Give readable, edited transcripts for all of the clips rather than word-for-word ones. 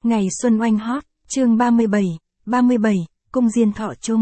Ngày xuân oanh hót, chương 37, cung diên thọ chung.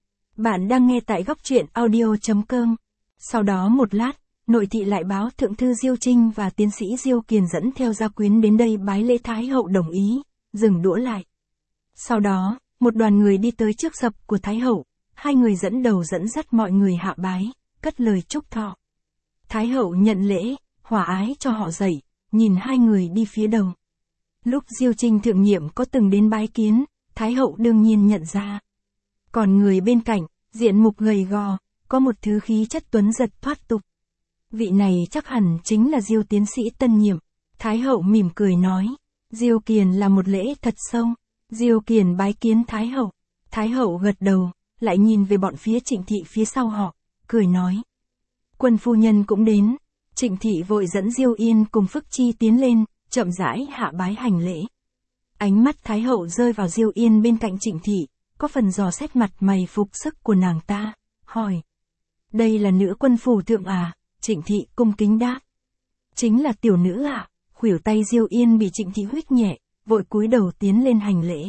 Bạn đang nghe tại góc truyện audio.com. Sau đó một lát, nội thị lại báo thượng thư Diêu Trinh và tiến sĩ Diêu Kiền dẫn theo gia quyến đến đây bái lễ Thái hậu đồng ý, dừng đũa lại. Sau đó, một đoàn người đi tới trước sập của Thái hậu, hai người dẫn đầu dẫn dắt mọi người hạ bái, cất lời chúc thọ. Thái hậu nhận lễ, hòa ái cho họ dậy, nhìn hai người đi phía đầu. Lúc Diêu Trinh thượng nhiệm có từng đến bái kiến, Thái hậu đương nhiên nhận ra. Còn người bên cạnh, diện mục gầy gò, có một thứ khí chất tuấn giật thoát tục. Vị này chắc hẳn chính là Diêu tiến sĩ tân nhiệm. Thái hậu mỉm cười nói. Diêu Kiền là một lễ thật sâu. Diêu Kiền bái kiến Thái hậu. Thái hậu gật đầu, lại nhìn về bọn phía Trịnh thị phía sau họ, cười nói. Quân phu nhân cũng đến. Trịnh thị vội dẫn Diêu Yên cùng Phước Chi tiến lên, chậm rãi hạ bái hành lễ. Ánh mắt Thái hậu rơi vào Diêu Yên bên cạnh Trịnh thị, có phần dò xét mặt mày phục sức của nàng ta, hỏi. Đây là nữ quân phủ thượng à? Trịnh thị cung kính đáp. Chính là tiểu nữ ạ. Khuỷu tay Diêu Yên bị Trịnh thị huých nhẹ, vội cúi đầu tiến lên hành lễ.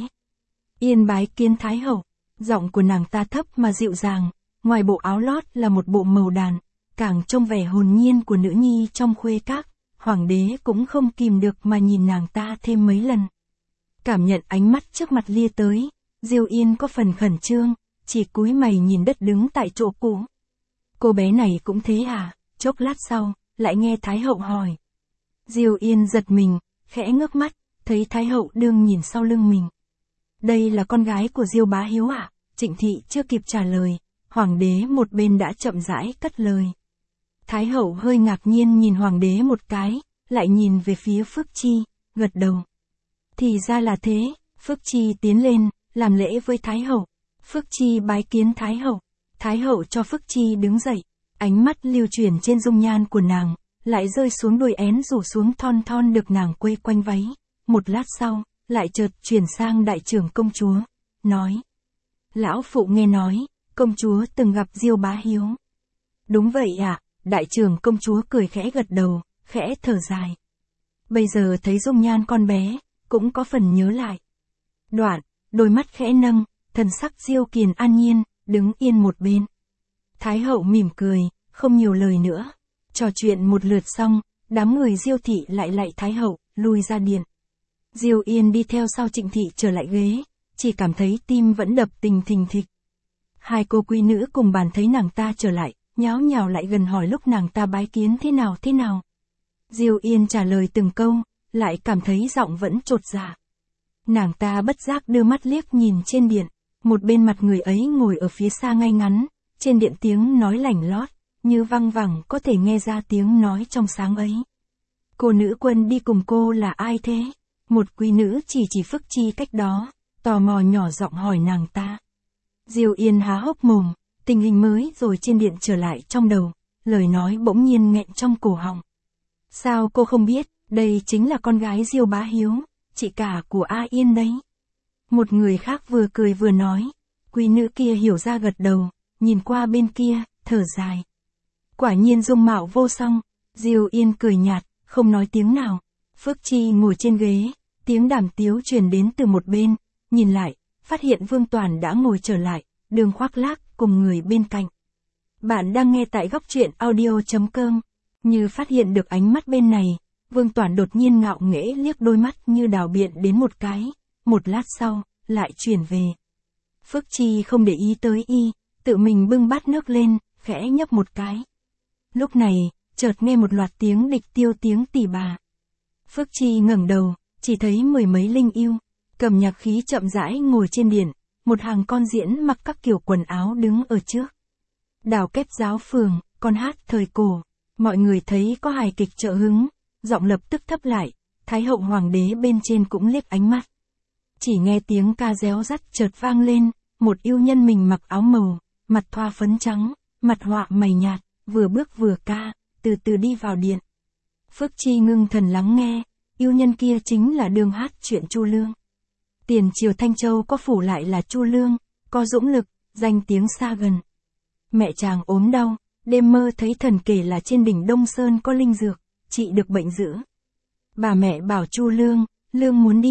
Yên bái kiến Thái hậu. Giọng của nàng ta thấp mà dịu dàng, ngoài bộ áo lót là một bộ màu đàn, càng trông vẻ hồn nhiên của nữ nhi trong khuê các. Hoàng đế cũng không kìm được mà nhìn nàng ta thêm mấy lần. Cảm nhận ánh mắt trước mặt lia tới, Diêu Yên có phần khẩn trương, chỉ cúi mày nhìn đất đứng tại chỗ cũ. Cô bé này cũng thế à? Chốc lát sau, lại nghe Thái hậu hỏi. Diêu Yên giật mình, khẽ ngước mắt, thấy Thái hậu đương nhìn sau lưng mình. Đây là con gái của Diêu bá hiếu à? Trịnh thị chưa kịp trả lời, hoàng đế một bên đã chậm rãi cất lời. Thái hậu hơi ngạc nhiên nhìn hoàng đế một cái, lại nhìn về phía Phước Chi, gật đầu. Thì ra là thế, Phước Chi tiến lên, làm lễ với Thái hậu. Phước Chi bái kiến Thái hậu. Thái hậu cho Phước Chi đứng dậy, ánh mắt lưu chuyển trên dung nhan của nàng, lại rơi xuống đôi én rủ xuống thon thon được nàng quây quanh váy. Một lát sau, lại chợt chuyển sang đại trưởng công chúa, nói. Lão phụ nghe nói, công chúa từng gặp Diêu bá hiếu. Đúng vậy ạ. Đại trưởng công chúa cười khẽ gật đầu, khẽ thở dài. Bây giờ thấy dung nhan con bé, cũng có phần nhớ lại. Đoạn, đôi mắt khẽ nâng, thần sắc Diêu Kiền an nhiên, đứng yên một bên. Thái hậu mỉm cười, không nhiều lời nữa. Trò chuyện một lượt xong, đám người Diêu thị lại lạy Thái hậu, lui ra điện. Diêu Yên đi theo sau Trịnh thị trở lại ghế, chỉ cảm thấy tim vẫn đập tình thình thịch. Hai cô quý nữ cùng bàn thấy nàng ta trở lại, nháo nhào lại gần hỏi lúc nàng ta bái kiến thế nào. Diêu Yên trả lời từng câu, lại cảm thấy giọng vẫn chột dạ. Nàng ta bất giác đưa mắt liếc nhìn trên điện, một bên mặt người ấy ngồi ở phía xa ngay ngắn, trên điện tiếng nói lảnh lót, như văng vẳng có thể nghe ra tiếng nói trong sáng ấy. Cô nữ quân đi cùng cô là ai thế? Một quý nữ chỉ Phước Chi cách đó, tò mò nhỏ giọng hỏi nàng ta. Diêu Yên há hốc mồm. Tình hình mới rồi trên điện trở lại trong đầu, lời nói bỗng nhiên nghẹn trong cổ họng. Sao cô không biết, đây chính là con gái Diêu bá hiếu, chị cả của A Yên đấy. Một người khác vừa cười vừa nói, quý nữ kia hiểu ra gật đầu, nhìn qua bên kia, thở dài. Quả nhiên dung mạo vô song. Diêu Yên cười nhạt, không nói tiếng nào. Phước Chi ngồi trên ghế, tiếng đàm tiếu truyền đến từ một bên, nhìn lại, phát hiện Vương Toàn đã ngồi trở lại, đường khoác lác cùng người bên cạnh. Bạn đang nghe tại góc truyện audio.com. Như phát hiện được ánh mắt bên này, Vương Toàn đột nhiên ngạo nghễ liếc đôi mắt như đào biện đến một cái, một lát sau, lại chuyển về. Phước Chi không để ý tới y, tự mình bưng bát nước lên, khẽ nhấp một cái. Lúc này, chợt nghe một loạt tiếng địch tiêu tiếng tỉ bà. Phước Chi ngẩng đầu, chỉ thấy mười mấy linh yêu, cầm nhạc khí chậm rãi ngồi trên điện. Một hàng con diễn mặc các kiểu quần áo đứng ở trước. Đào kép giáo phường, con hát thời cổ. Mọi người thấy có hài kịch trợ hứng, giọng lập tức thấp lại, Thái hậu hoàng đế bên trên cũng liếc ánh mắt. Chỉ nghe tiếng ca réo rắt chợt vang lên, một yêu nhân mình mặc áo màu, mặt thoa phấn trắng, mặt họa mày nhạt, vừa bước vừa ca, từ từ đi vào điện. Phước Chi ngưng thần lắng nghe, yêu nhân kia chính là đương hát chuyện Chu Lương. Tiền triều Thanh Châu có phủ lại là Chu Lương, có dũng lực, danh tiếng xa gần. Mẹ chàng ốm đau, đêm mơ thấy thần kể là trên đỉnh Đông Sơn có linh dược, trị được bệnh dữ. Bà mẹ bảo Chu Lương, Lương muốn đi,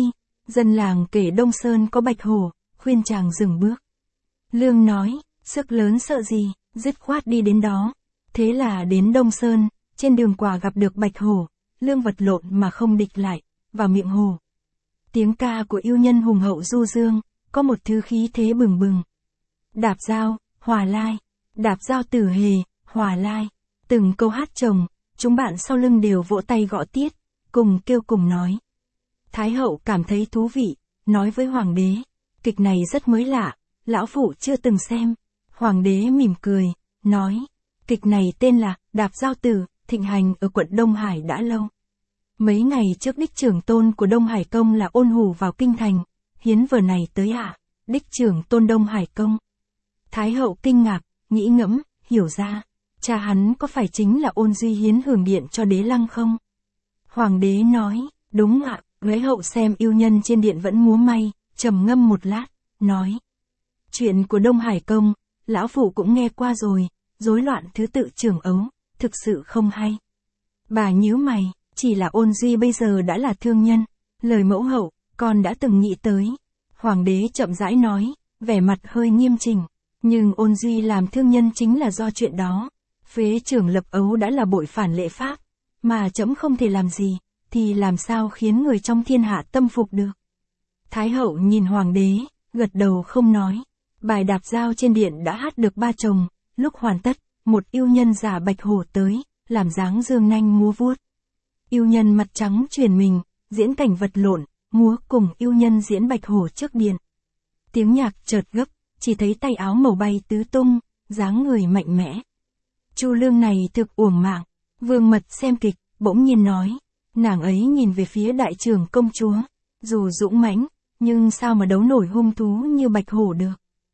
Dân làng kể Đông Sơn có bạch hổ, khuyên chàng dừng bước. Lương nói, sức lớn sợ gì, dứt khoát đi đến đó. Thế là đến Đông Sơn, trên đường quả gặp được bạch hổ, Lương vật lộn mà không địch lại, vào miệng hổ. Tiếng ca của yêu nhân hùng hậu du dương, có một thứ khí thế bừng bừng. Đạp dao, hòa lai, đạp dao tử hề, hòa lai. Từng câu hát chồng, chúng bạn sau lưng đều vỗ tay gõ tiết, cùng kêu cùng nói. Thái hậu cảm thấy thú vị, nói với hoàng đế, kịch này rất mới lạ, lão phụ chưa từng xem. Hoàng đế mỉm cười, nói, kịch này tên là Đạp Dao Tử, thịnh hành ở quận Đông Hải đã lâu. Mấy ngày trước đích trưởng tôn của Đông Hải Công là Ôn Hủ vào kinh thành, hiến vở này tới ạ, đích trưởng tôn Đông Hải Công. Thái hậu kinh ngạc, nghĩ ngẫm, hiểu ra, cha hắn có phải chính là Ôn Duy hiến hưởng điện cho đế lăng không? Hoàng đế nói, đúng ạ, Thái hậu xem yêu nhân trên điện vẫn múa may, trầm ngâm một lát, nói. Chuyện của Đông Hải Công, lão phụ cũng nghe qua rồi, rối loạn thứ tự trưởng ấu, thực sự không hay. Bà nhíu mày, chỉ là Ôn Duy bây giờ đã là thương nhân, lời mẫu hậu, con đã từng nghĩ tới. Hoàng đế chậm rãi nói, vẻ mặt hơi nghiêm chỉnh, nhưng Ôn Duy làm thương nhân chính là do chuyện đó. Phế trưởng lập ấu đã là bội phản lễ pháp, mà trẫm không thể làm gì, thì làm sao khiến người trong thiên hạ tâm phục được. Thái hậu nhìn hoàng đế, gật đầu không nói. Bài đạp dao trên điện đã hát được 3 chồng, lúc hoàn tất, một yêu nhân giả bạch hổ tới, làm dáng dương nanh múa vuốt. Yêu nhân mặt trắng chuyển mình, diễn cảnh vật lộn, múa cùng yêu nhân diễn bạch hổ trước điện. Tiếng nhạc chợt gấp, chỉ thấy tay áo màu bay tứ tung, dáng người mạnh mẽ. Chu Lương này thực uổng mạng, Vương Mật xem kịch, bỗng nhiên nói, nàng ấy nhìn về phía đại trưởng công chúa, dù dũng mãnh, nhưng sao mà đấu nổi hung thú như bạch hổ được.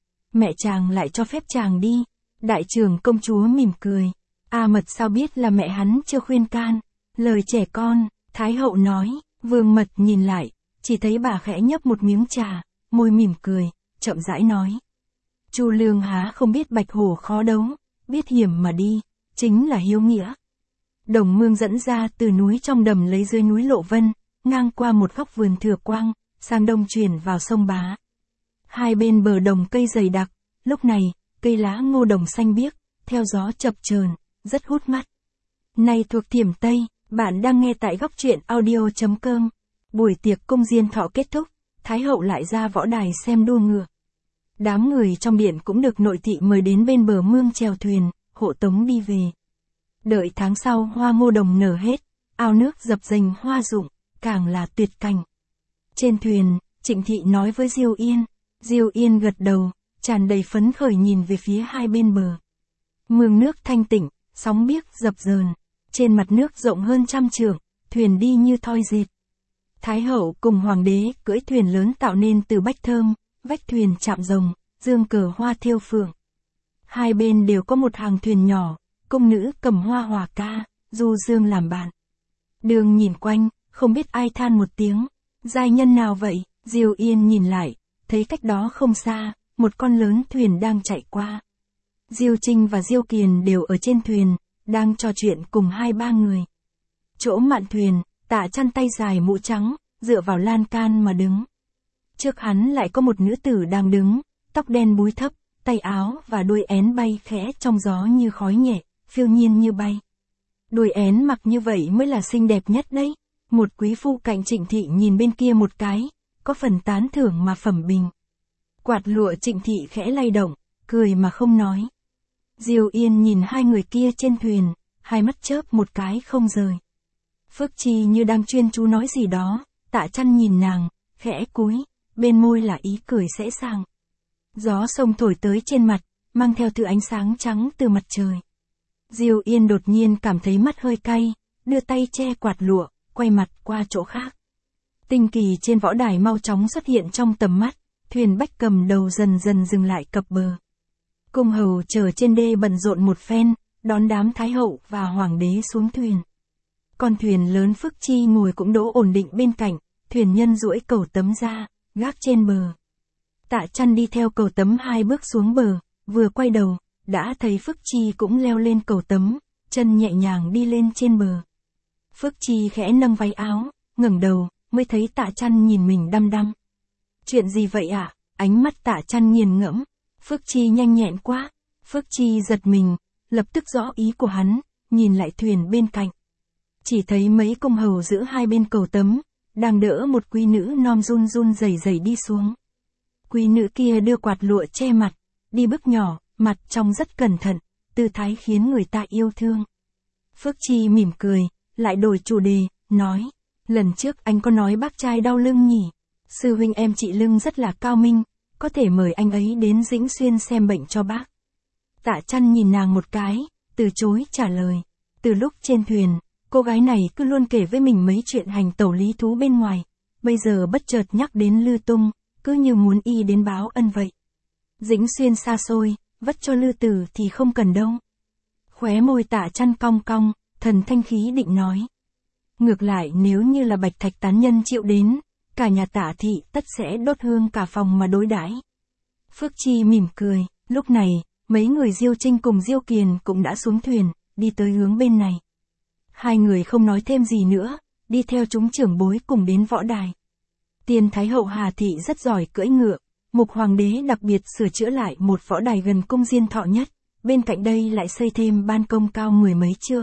Mẹ chàng lại cho phép chàng đi. Đại trưởng công chúa mỉm cười. A Mật sao biết là mẹ hắn chưa khuyên can. Lời trẻ con, Thái hậu nói. Vương Mật nhìn lại, chỉ thấy bà khẽ nhấp một miếng trà, môi mỉm cười, chậm rãi nói. Chu Lương há không biết bạch hổ khó đấu, biết hiểm mà đi, chính là hiếu nghĩa. Đồng mương dẫn ra từ núi trong đầm lấy dưới núi Lộ Vân, ngang qua một góc vườn Thừa Quang, sang đông chuyển vào sông Bá. Hai bên bờ đồng cây dày đặc, lúc này, cây lá ngô đồng xanh biếc, theo gió chập chờn, rất hút mắt. Này thuộc Thiểm Tây, bạn đang nghe tại góc truyện audio.com. Buổi tiệc cung diên thọ kết thúc, Thái hậu lại ra võ đài xem đua ngựa. Đám người trong điện cũng được nội thị mời đến bên bờ mương chèo thuyền, hộ tống đi về. Đợi tháng sau hoa ngô đồng nở hết, ao nước dập dềnh hoa rụng, càng là tuyệt cảnh. Trên thuyền, Trịnh Thị nói với Diêu Yên. Diêu Yên gật đầu, tràn đầy phấn khởi nhìn về phía hai bên bờ. Mương nước thanh tịnh, sóng biếc dập dờn, trên mặt nước rộng hơn 100 trượng, thuyền đi như thoi dệt. Thái hậu cùng hoàng đế cưỡi thuyền lớn tạo nên từ bách thơm, vách thuyền chạm rồng, dương cờ hoa thêu phượng. Hai bên đều có một hàng thuyền nhỏ, cung nữ cầm hoa hòa ca, du dương làm bạn. Đường nhìn quanh, không biết ai than một tiếng, giai nhân nào vậy? Diêu Yên nhìn lại, thấy cách đó không xa, một con lớn thuyền đang chạy qua. Diêu Trinh và Diêu Kiền đều ở trên thuyền, đang trò chuyện cùng 2-3 người. Chỗ mạn thuyền, Tạ Chăn tay dài mũ trắng, dựa vào lan can mà đứng. Trước hắn lại có một nữ tử đang đứng, tóc đen búi thấp, tay áo và đuôi én bay khẽ trong gió như khói nhẹ, phiêu nhiên như bay. Đuôi én mặc như vậy mới là xinh đẹp nhất đấy. Một quý phu cạnh Trịnh Thị nhìn bên kia một cái, có phần tán thưởng mà phẩm bình. Quạt lụa Trịnh Thị khẽ lay động, cười mà không nói. Diêu Yên nhìn hai người kia trên thuyền, hai mắt chớp một cái không rời. Phước Chi như đang chuyên chú nói gì đó, Tạ Chăn nhìn nàng, khẽ cúi, bên môi là ý cười sẽ sàng. Gió sông thổi tới trên mặt, mang theo thứ ánh sáng trắng từ mặt trời. Diêu Yên đột nhiên cảm thấy mắt hơi cay, đưa tay che quạt lụa, quay mặt qua chỗ khác. Tinh kỳ trên võ đài mau chóng xuất hiện trong tầm mắt, thuyền bách cầm đầu dần dần dừng lại cập bờ. Cung hầu chờ trên đê bận rộn một phen, đón đám thái hậu và hoàng đế xuống thuyền. Con thuyền lớn Phước Chi ngồi cũng đỗ ổn định bên cạnh, thuyền nhân duỗi cầu tấm ra, gác trên bờ. Tạ Chăn đi theo cầu tấm 2 bước xuống bờ, vừa quay đầu, đã thấy Phước Chi cũng leo lên cầu tấm, chân nhẹ nhàng đi lên trên bờ. Phước Chi khẽ nâng váy áo, ngẩng đầu, mới thấy Tạ Chăn nhìn mình đăm đăm. Chuyện gì vậy ạ? Ánh mắt Tạ Chăn nghiền ngẫm. Phước Chi nhanh nhẹn quá. Phước Chi giật mình, lập tức rõ ý của hắn, nhìn lại thuyền bên cạnh. Chỉ thấy mấy công hầu giữa hai bên cầu tấm, đang đỡ một quý nữ non run run rẩy rẩy đi xuống. Quý nữ kia đưa quạt lụa che mặt, đi bước nhỏ, mặt trông rất cẩn thận, tư thái khiến người ta yêu thương. Phước Chi mỉm cười, lại đổi chủ đề, nói, lần trước anh có nói bác trai đau lưng nhỉ? Sư huynh em trị lưng rất là cao minh, có thể mời anh ấy đến Dĩnh Xuyên xem bệnh cho bác. Tạ Chăn nhìn nàng một cái, từ chối trả lời. Từ lúc trên thuyền, cô gái này cứ luôn kể với mình mấy chuyện hành tẩu lý thú bên ngoài, bây giờ bất chợt nhắc đến Lư Tung, cứ như muốn y đến báo ân vậy. Dĩnh Xuyên xa xôi, vất cho Lư Tử thì không cần đâu. Khóe môi Tạ Chăn cong cong, thần thanh khí định nói. Ngược lại nếu như là Bạch Thạch tán nhân chịu đến, cả nhà Tạ thị tất sẽ đốt hương cả phòng mà đối đãi. Phước Chi mỉm cười, lúc này, mấy người Diêu Trinh cùng Diêu Kiền cũng đã xuống thuyền, đi tới hướng bên này. Hai người không nói thêm gì nữa, đi theo chúng trưởng bối cùng đến võ đài. Tiên Thái hậu Hà thị rất giỏi cưỡi ngựa, Mục hoàng đế đặc biệt sửa chữa lại một võ đài gần cung Diên Thọ nhất, bên cạnh đây lại xây thêm ban công cao mười mấy trượng.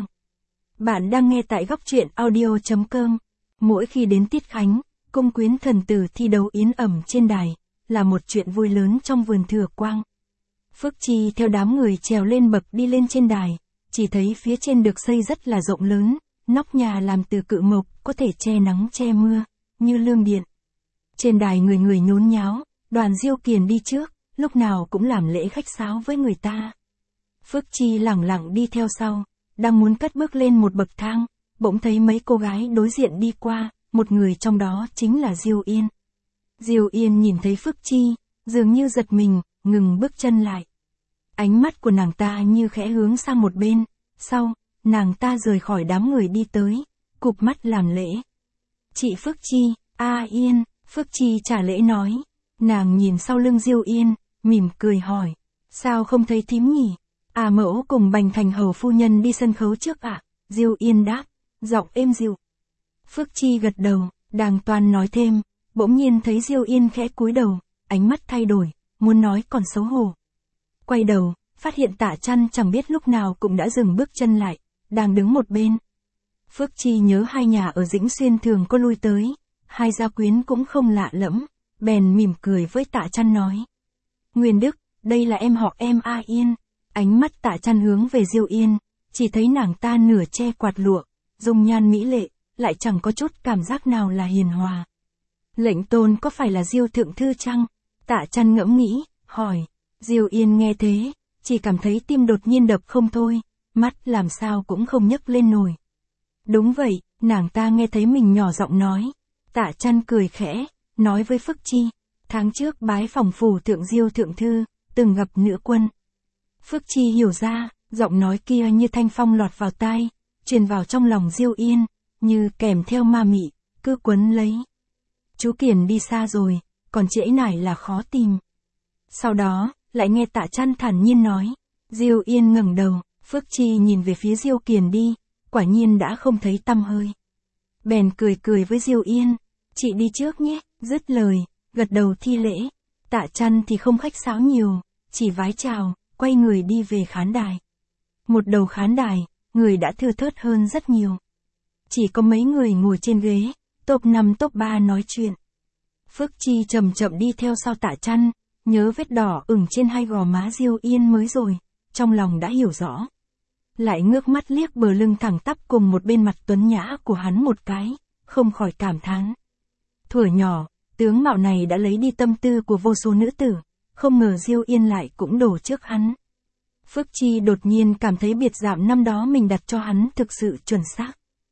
Bạn đang nghe tại góc truyện audio.com. Mỗi khi đến tiết khánh, cung quyến thần tử thi đấu yến ẩm trên đài, là một chuyện vui lớn trong vườn Thừa Quang. Phước Chi theo đám người trèo lên bậc đi lên trên đài, chỉ thấy phía trên được xây rất là rộng lớn, nóc nhà làm từ cự mộc, có thể che nắng che mưa, như lương điện. Trên đài người người nhốn nháo, đoàn Diêu Kiền đi trước, lúc nào cũng làm lễ khách sáo với người ta. Phước Chi lẳng lặng đi theo sau, đang muốn cất bước lên một bậc thang, bỗng thấy mấy cô gái đối diện đi qua, một người trong đó chính là Diêu Yên. Diêu Yên nhìn thấy Phước Chi, dường như giật mình, ngừng bước chân lại. Ánh mắt của nàng ta như khẽ hướng sang một bên, sau, nàng ta rời khỏi đám người đi tới, cụp mắt làm lễ. Chị Phước Chi, Yên, Phước Chi trả lễ nói. Nàng nhìn sau lưng Diêu Yên, mỉm cười hỏi, sao không thấy thím nhỉ? Mẫu cùng Bành Thành hầu phu nhân đi sân khấu trước ạ. Diêu Yên đáp, giọng êm dịu. Phước Chi gật đầu, đang toan nói thêm, bỗng nhiên thấy Diêu Yên khẽ cúi đầu, ánh mắt thay đổi, muốn nói còn xấu hổ. Quay đầu, phát hiện Tạ Chăn chẳng biết lúc nào cũng đã dừng bước chân lại, đang đứng một bên. Phước Chi nhớ hai nhà ở Dĩnh Xuyên thường có lui tới, hai gia quyến cũng không lạ lẫm, bèn mỉm cười với Tạ Chăn nói. Nguyên Đức, đây là em họ em Yên. Ánh mắt Tạ Chăn hướng về Diêu Yên, chỉ thấy nàng ta nửa che quạt lụa, dung nhan mỹ lệ, lại chẳng có chút cảm giác nào là hiền hòa. Lệnh tôn có phải là Diêu thượng thư chăng? Tạ Chăn ngẫm nghĩ, hỏi. Diêu Yên nghe thế, chỉ cảm thấy tim đột nhiên đập không thôi, mắt làm sao cũng không nhấc lên nổi. Đúng vậy, nàng ta nghe thấy mình nhỏ giọng nói. Tạ Chăn cười khẽ, nói với Phước Chi, tháng trước bái phòng phủ thượng Diêu thượng thư, từng gặp nữ quân. Phước Chi hiểu ra, giọng nói kia như thanh phong lọt vào tai, truyền vào trong lòng Diêu Yên, như kèm theo ma mị, cứ quấn lấy. Chú Kiền đi xa rồi, còn trễ nải là khó tìm. Sau đó, lại nghe Tạ Chăn thản nhiên nói. Diêu Yên ngẩng đầu, Phước Chi nhìn về phía Diêu Kiền đi, quả nhiên đã không thấy tăm hơi. Bèn cười cười với Diêu Yên, chị đi trước nhé, dứt lời, gật đầu thi lễ. Tạ Chăn thì không khách sáo nhiều, chỉ vái chào, quay người đi về khán đài. Một đầu khán đài, người đã thưa thớt hơn rất nhiều. Chỉ có mấy người ngồi trên ghế, top 5 top 3 nói chuyện. Phước Chi chậm chậm đi theo sau Tạ Chăn, nhớ vết đỏ ửng trên hai gò má Diêu Yên mới rồi, trong lòng đã hiểu rõ. Lại ngước mắt liếc bờ lưng thẳng tắp cùng một bên mặt tuấn nhã của hắn một cái, không khỏi cảm thán. Thuở nhỏ, tướng mạo này đã lấy đi tâm tư của vô số nữ tử, không ngờ Diêu Yên lại cũng đổ trước hắn. Phước Chi đột nhiên cảm thấy biệt giảm năm đó mình đặt cho hắn thực sự chuẩn xác.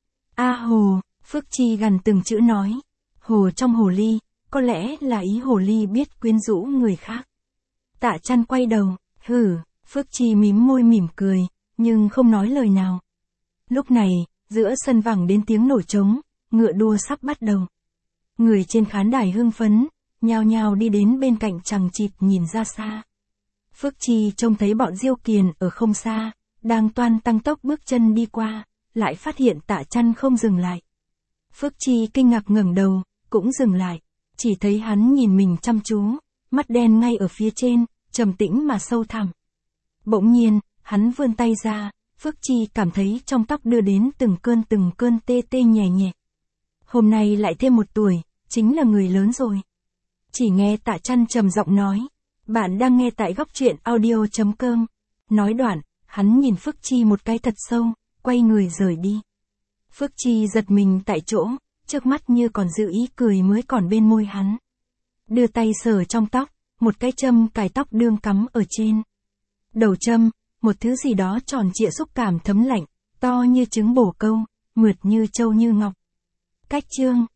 Hồ, Phước Chi gằn từng chữ nói. Hồ trong hồ ly, có lẽ là ý hồ ly biết quyến rũ người khác. Tạ Chăn quay đầu, Phước Chi mím môi mỉm cười, nhưng không nói lời nào. Lúc này, giữa sân vẳng đến tiếng nổi trống, ngựa đua sắp bắt đầu. Người trên khán đài hưng phấn, nhao nhao đi đến bên cạnh chằng chịt nhìn ra xa. Phước Chi trông thấy bọn Diêu Kiền ở không xa, đang toan tăng tốc bước chân đi qua, lại phát hiện Tạ Chăn không dừng lại. Phước Chi kinh ngạc ngẩng đầu, cũng dừng lại. Chỉ thấy hắn nhìn mình chăm chú, mắt đen ngay ở phía trên, trầm tĩnh mà sâu thẳm. Bỗng nhiên, hắn vươn tay ra, Phước Chi cảm thấy trong tóc đưa đến từng cơn tê tê nhẹ nhẹ. Hôm nay lại thêm 1 tuổi, chính là người lớn rồi. Chỉ nghe Tạ Chăn trầm giọng nói, bạn đang nghe tại góc truyện audio.com. Nói đoạn, hắn nhìn Phước Chi một cái thật sâu, quay người rời đi. Phước Chi giật mình tại chỗ, trước mắt như còn giữ ý cười mới còn bên môi hắn. Đưa tay sờ trong tóc, một cái châm cài tóc đương cắm ở trên. Đầu châm, một thứ gì đó tròn trịa xúc cảm thấm lạnh, to như trứng bổ câu, mượt như châu như ngọc. Cách chương